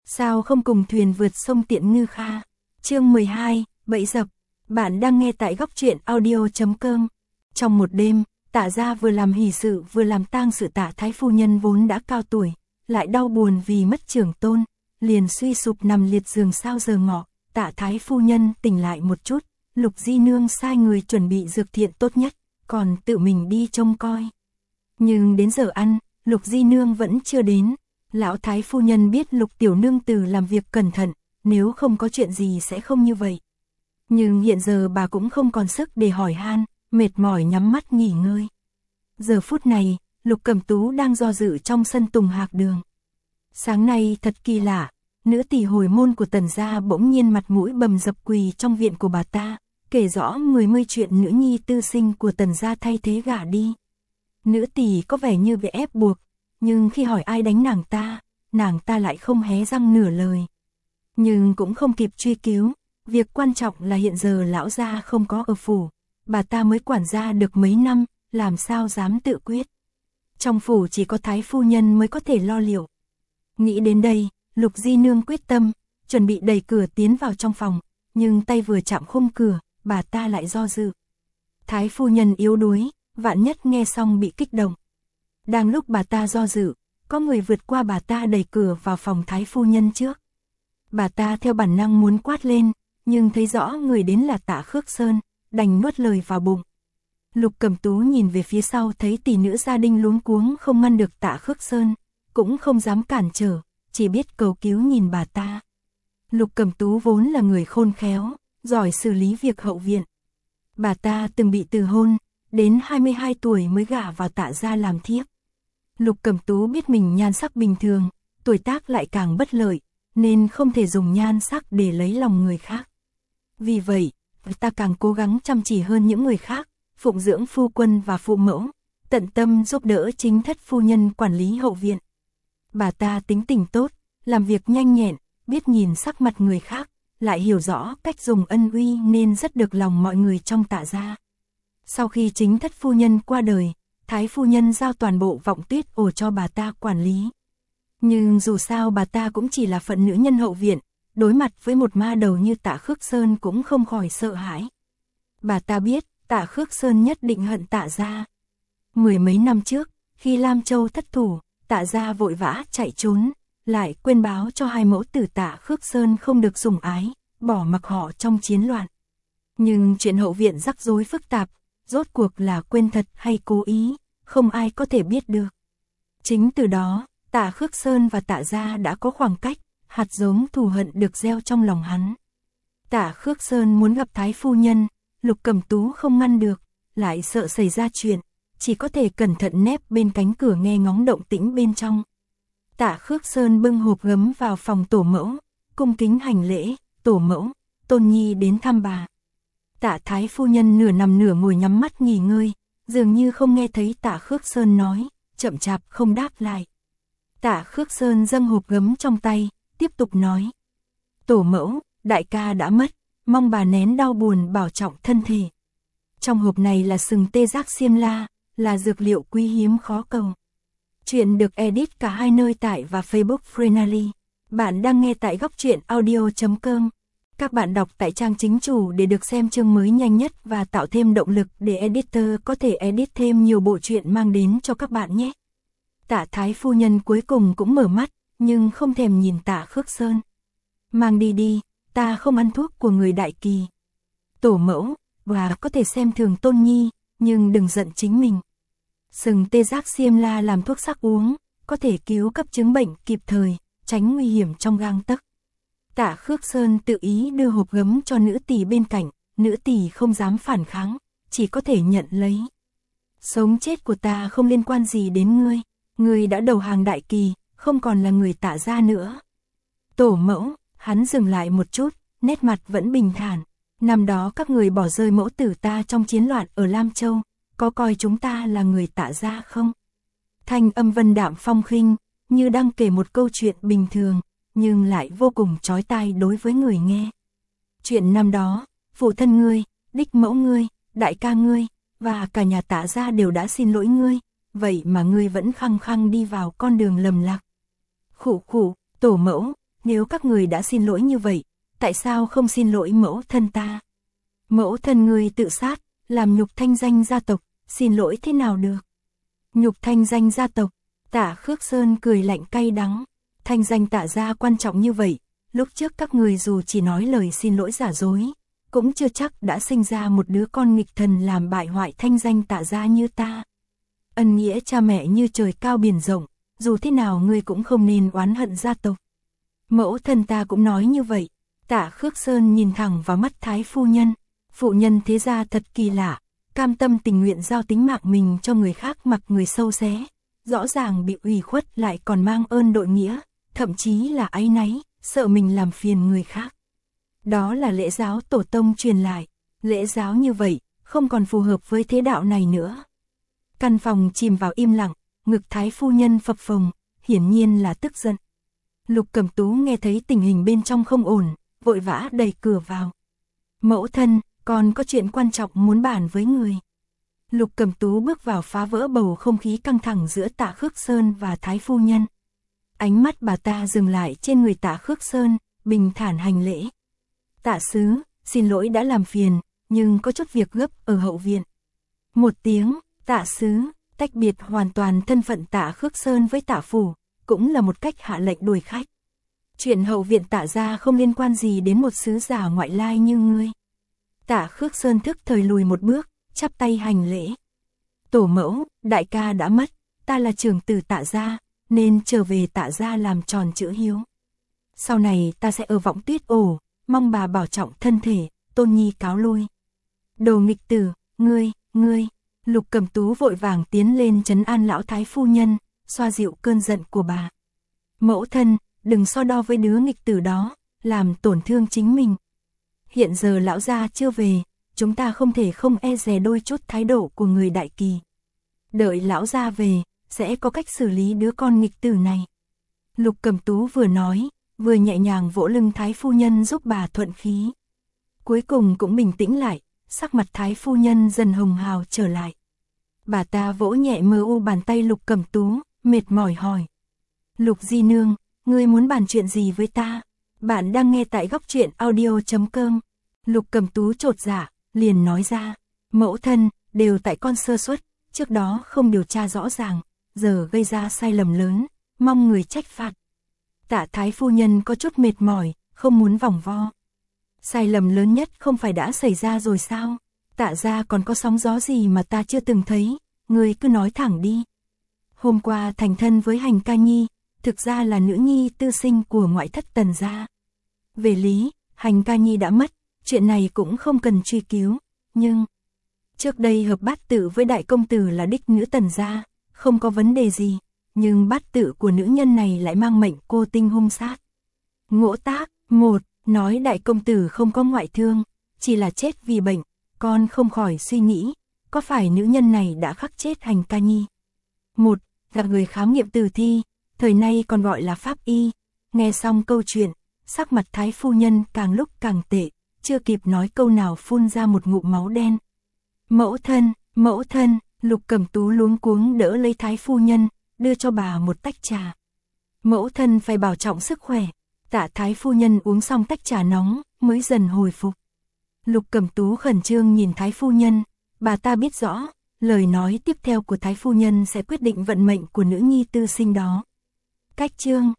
Sao không cùng thuyền vượt sông Tiện Ngư Kha. Chương 12, bẫy dập. Bạn đang nghe tại góc truyện audio.com. Trong một đêm, Tạ gia vừa làm hỷ sự vừa làm tang sự Tạ thái phu nhân vốn đã cao tuổi, lại đau buồn vì mất trưởng tôn, liền suy sụp nằm liệt giường sau giờ ngọ. Tạ thái phu nhân tỉnh lại một chút, Lục Di Nương sai người chuẩn bị dược thiện tốt nhất, còn tự mình đi trông coi. Nhưng đến giờ ăn, Lục Di Nương vẫn chưa đến. Lão thái phu nhân biết Lục tiểu nương tử làm việc cẩn thận, nếu không có chuyện gì sẽ không như vậy. Nhưng hiện giờ bà cũng không còn sức để hỏi han, mệt mỏi nhắm mắt nghỉ ngơi. Giờ phút này, Lục Cẩm Tú đang do dự trong sân Tùng Hạc Đường. Sáng nay thật kỳ lạ, nữ tỷ hồi môn của Tần gia bỗng nhiên mặt mũi bầm dập quỳ trong viện của bà ta, kể rõ 10 chuyện nữ nhi tư sinh của Tần gia thay thế gả đi. Nữ tỷ có vẻ như bị ép buộc, nhưng khi hỏi ai đánh nàng ta lại không hé răng nửa lời. Nhưng cũng không kịp truy cứu, việc quan trọng là hiện giờ lão gia không có ở phủ, bà ta mới quản gia được mấy năm, làm sao dám tự quyết. Trong phủ chỉ có thái phu nhân mới có thể lo liệu. Nghĩ đến đây, Lục Di Nương quyết tâm, chuẩn bị đẩy cửa tiến vào trong phòng, nhưng tay vừa chạm khung cửa, bà ta lại do dự. Thái phu nhân yếu đuối, vạn nhất nghe xong bị kích động. Đang lúc bà ta do dự, có người vượt qua bà ta đẩy cửa vào phòng thái phu nhân trước. Bà ta theo bản năng muốn quát lên, nhưng thấy rõ người đến là Tạ Khước Sơn, đành nuốt lời vào bụng. Lục Cẩm Tú nhìn về phía sau thấy tỷ nữ gia đình luống cuống không ngăn được Tạ Khước Sơn, cũng không dám cản trở, chỉ biết cầu cứu nhìn bà ta. Lục Cẩm Tú vốn là người khôn khéo, giỏi xử lý việc hậu viện. Bà ta từng bị từ hôn, đến 22 tuổi mới gả vào Tạ gia làm thiếp. Lục Cẩm Tú biết mình nhan sắc bình thường, tuổi tác lại càng bất lợi, nên không thể dùng nhan sắc để lấy lòng người khác. Vì vậy, bà ta càng cố gắng chăm chỉ hơn những người khác, phụng dưỡng phu quân và phụ mẫu, tận tâm giúp đỡ chính thất phu nhân quản lý hậu viện. Bà ta tính tình tốt, làm việc nhanh nhẹn, biết nhìn sắc mặt người khác, lại hiểu rõ cách dùng ân uy nên rất được lòng mọi người trong Tạ gia. Sau khi chính thất phu nhân qua đời, thái phu nhân giao toàn bộ Vọng Tuyết ổ cho bà ta quản lý. Nhưng dù sao bà ta cũng chỉ là phận nữ nhân hậu viện, đối mặt với một ma đầu như Tạ Khước Sơn cũng không khỏi sợ hãi. Bà ta biết, Tạ Khước Sơn nhất định hận Tạ gia. 10 mấy năm trước, khi Lam Châu thất thủ, Tạ gia vội vã chạy trốn, lại quên báo cho hai mẫu tử Tạ Khước Sơn không được sủng ái, bỏ mặc họ trong chiến loạn. Nhưng chuyện hậu viện rắc rối phức tạp, rốt cuộc là quên thật hay cố ý, không ai có thể biết được. Chính từ đó, Tạ Khước Sơn và Tạ gia đã có khoảng cách, hạt giống thù hận được gieo trong lòng hắn. Tạ Khước Sơn muốn gặp thái phu nhân, Lục Cẩm Tú không ngăn được, lại sợ xảy ra chuyện, chỉ có thể cẩn thận nép bên cánh cửa nghe ngóng động tĩnh bên trong. Tạ Khước Sơn bưng hộp gấm vào phòng tổ mẫu, cung kính hành lễ, tổ mẫu, Tôn Nhi đến thăm bà. Tạ thái phu nhân nửa nằm nửa ngồi nhắm mắt nghỉ ngơi, dường như không nghe thấy Tạ Khước Sơn nói, chậm chạp không đáp lại. Tạ Khước Sơn dâng hộp gấm trong tay, tiếp tục nói. Tổ mẫu, đại ca đã mất, mong bà nén đau buồn bảo trọng thân thể. Trong hộp này là sừng tê giác xiêm la, là dược liệu quý hiếm khó cầu. Chuyện được edit cả hai nơi tại và Facebook Frenally. Bạn đang nghe tại góc truyện audio.com. Các bạn đọc tại trang chính chủ để được xem chương mới nhanh nhất và tạo thêm động lực để editor có thể edit thêm nhiều bộ truyện mang đến cho các bạn nhé. Tạ thái phu nhân cuối cùng cũng mở mắt, nhưng không thèm nhìn Tạ Khước Sơn. Mang đi đi, ta không ăn thuốc của người đại kỳ. Tổ mẫu, bà có thể xem thường Tôn Nhi, nhưng đừng giận chính mình. Sừng tê giác xiêm la làm thuốc sắc uống, có thể cứu cấp chứng bệnh kịp thời, tránh nguy hiểm trong gang tấc. Tạ Khước Sơn tự ý đưa hộp gấm cho nữ tỳ bên cạnh, nữ tỳ không dám phản kháng, chỉ có thể nhận lấy. Sống chết của ta không liên quan gì đến ngươi, ngươi đã đầu hàng đại kỳ, không còn là người Tạ gia nữa. Tổ mẫu, hắn dừng lại một chút, nét mặt vẫn bình thản. Năm đó các người bỏ rơi mẫu tử ta trong chiến loạn ở Lam Châu, có coi chúng ta là người Tạ gia không? Thanh âm vân đạm phong khinh, như đang kể một câu chuyện bình thường, nhưng lại vô cùng chói tai đối với người nghe. Chuyện năm đó, phụ thân ngươi, đích mẫu ngươi, đại ca ngươi, và cả nhà Tạ gia đều đã xin lỗi ngươi, vậy mà ngươi vẫn khăng khăng đi vào con đường lầm lạc. Khụ khụ, tổ mẫu, nếu các người đã xin lỗi như vậy, tại sao không xin lỗi mẫu thân ta? Mẫu thân ngươi tự sát, làm nhục thanh danh gia tộc, xin lỗi thế nào được? Nhục thanh danh gia tộc, Tạ Khước Sơn cười lạnh cay đắng, thanh danh Tạ gia quan trọng như vậy, lúc trước các người dù chỉ nói lời xin lỗi giả dối, cũng chưa chắc đã sinh ra một đứa con nghịch thần làm bại hoại thanh danh Tạ gia như ta. Ân nghĩa cha mẹ như trời cao biển rộng, dù thế nào ngươi cũng không nên oán hận gia tộc. Mẫu thân ta cũng nói như vậy. Tạ Khước Sơn nhìn thẳng vào mắt Thái phu nhân. Phụ nhân thế gia thật kỳ lạ, cam tâm tình nguyện giao tính mạng mình cho người khác mặc người sâu xé. Rõ ràng bị ủy khuất lại còn mang ơn đội nghĩa, thậm chí là áy náy, sợ mình làm phiền người khác. Đó là lễ giáo tổ tông truyền lại. Lễ giáo như vậy, không còn phù hợp với thế đạo này nữa. Căn phòng chìm vào im lặng, ngực Thái phu nhân phập phồng, hiển nhiên là tức giận. Lục Cẩm Tú nghe thấy tình hình bên trong không ổn, vội vã đẩy cửa vào. Mẫu thân, con có chuyện quan trọng muốn bàn với người. Lục Cẩm Tú bước vào phá vỡ bầu không khí căng thẳng giữa Tạ Khước Sơn và Thái phu nhân. Ánh mắt bà ta dừng lại trên người Tạ Khước Sơn, bình thản hành lễ. Tạ sứ, xin lỗi đã làm phiền, nhưng có chút việc gấp ở hậu viện. Một tiếng, Tạ sứ, tách biệt hoàn toàn thân phận Tạ Khước Sơn với Tạ phủ, cũng là một cách hạ lệnh đuổi khách. Chuyện hậu viện Tạ gia không liên quan gì đến một sứ giả ngoại lai như ngươi. Tạ Khước Sơn thức thời lùi một bước, chắp tay hành lễ. Tổ mẫu, đại ca đã mất, ta là trưởng tử Tạ gia, nên trở về Tạ gia làm tròn chữ hiếu. Sau này ta sẽ ở Võng Tuyết Ổ, mong bà bảo trọng thân thể, Tôn nhi cáo lui. Đồ nghịch tử, ngươi. Lục Cẩm Tú vội vàng tiến lên trấn an lão thái phu nhân, xoa dịu cơn giận của bà. Mẫu thân, đừng so đo với đứa nghịch tử đó, làm tổn thương chính mình. Hiện giờ lão gia chưa về, chúng ta không thể không e dè đôi chút thái độ của người đại kỳ. Đợi lão gia về, sẽ có cách xử lý đứa con nghịch tử này. Lục Cẩm Tú vừa nói, vừa nhẹ nhàng vỗ lưng thái phu nhân giúp bà thuận khí. Cuối cùng cũng bình tĩnh lại, sắc mặt thái phu nhân dần hồng hào trở lại. Bà ta vỗ nhẹ mờ u bàn tay Lục Cẩm Tú, mệt mỏi hỏi. Lục di nương, ngươi muốn bàn chuyện gì với ta? Bạn đang nghe tại góc truyện audio.com. Lục Cẩm Tú chột dạ, liền nói ra. Mẫu thân, đều tại con sơ suất, trước đó không điều tra rõ ràng, giờ gây ra sai lầm lớn, mong người trách phạt. Tạ thái phu nhân có chút mệt mỏi, không muốn vòng vo. Sai lầm lớn nhất không phải đã xảy ra rồi sao? Tạ gia còn có sóng gió gì mà ta chưa từng thấy, ngươi cứ nói thẳng đi. Hôm qua thành thân với Hành Ca Nhi, thực ra là nữ nhi tư sinh của ngoại thất Tần gia. Về lý, Hành Ca Nhi đã mất, chuyện này cũng không cần truy cứu, nhưng trước đây hợp bát tự với đại công tử là đích nữ Tần gia, không có vấn đề gì, nhưng bát tự của nữ nhân này lại mang mệnh cô tinh hung sát. Ngỗ tác, một, nói đại công tử không có ngoại thương, chỉ là chết vì bệnh, con không khỏi suy nghĩ, có phải nữ nhân này đã khắc chết Hành Ca Nhi? Một, gặp người khám nghiệm tử thi, thời nay còn gọi là pháp y. Nghe xong câu chuyện, sắc mặt thái phu nhân càng lúc càng tệ, chưa kịp nói câu nào phun ra một ngụm máu đen. Mẫu thân, Lục Cẩm Tú luống cuống đỡ lấy thái phu nhân, đưa cho bà một tách trà. Mẫu thân phải bảo trọng sức khỏe. Tạ thái phu nhân uống xong tách trà nóng, mới dần hồi phục. Lục Cẩm Tú khẩn trương nhìn thái phu nhân, bà ta biết rõ, lời nói tiếp theo của thái phu nhân sẽ quyết định vận mệnh của nữ nhi tư sinh đó. Cách chương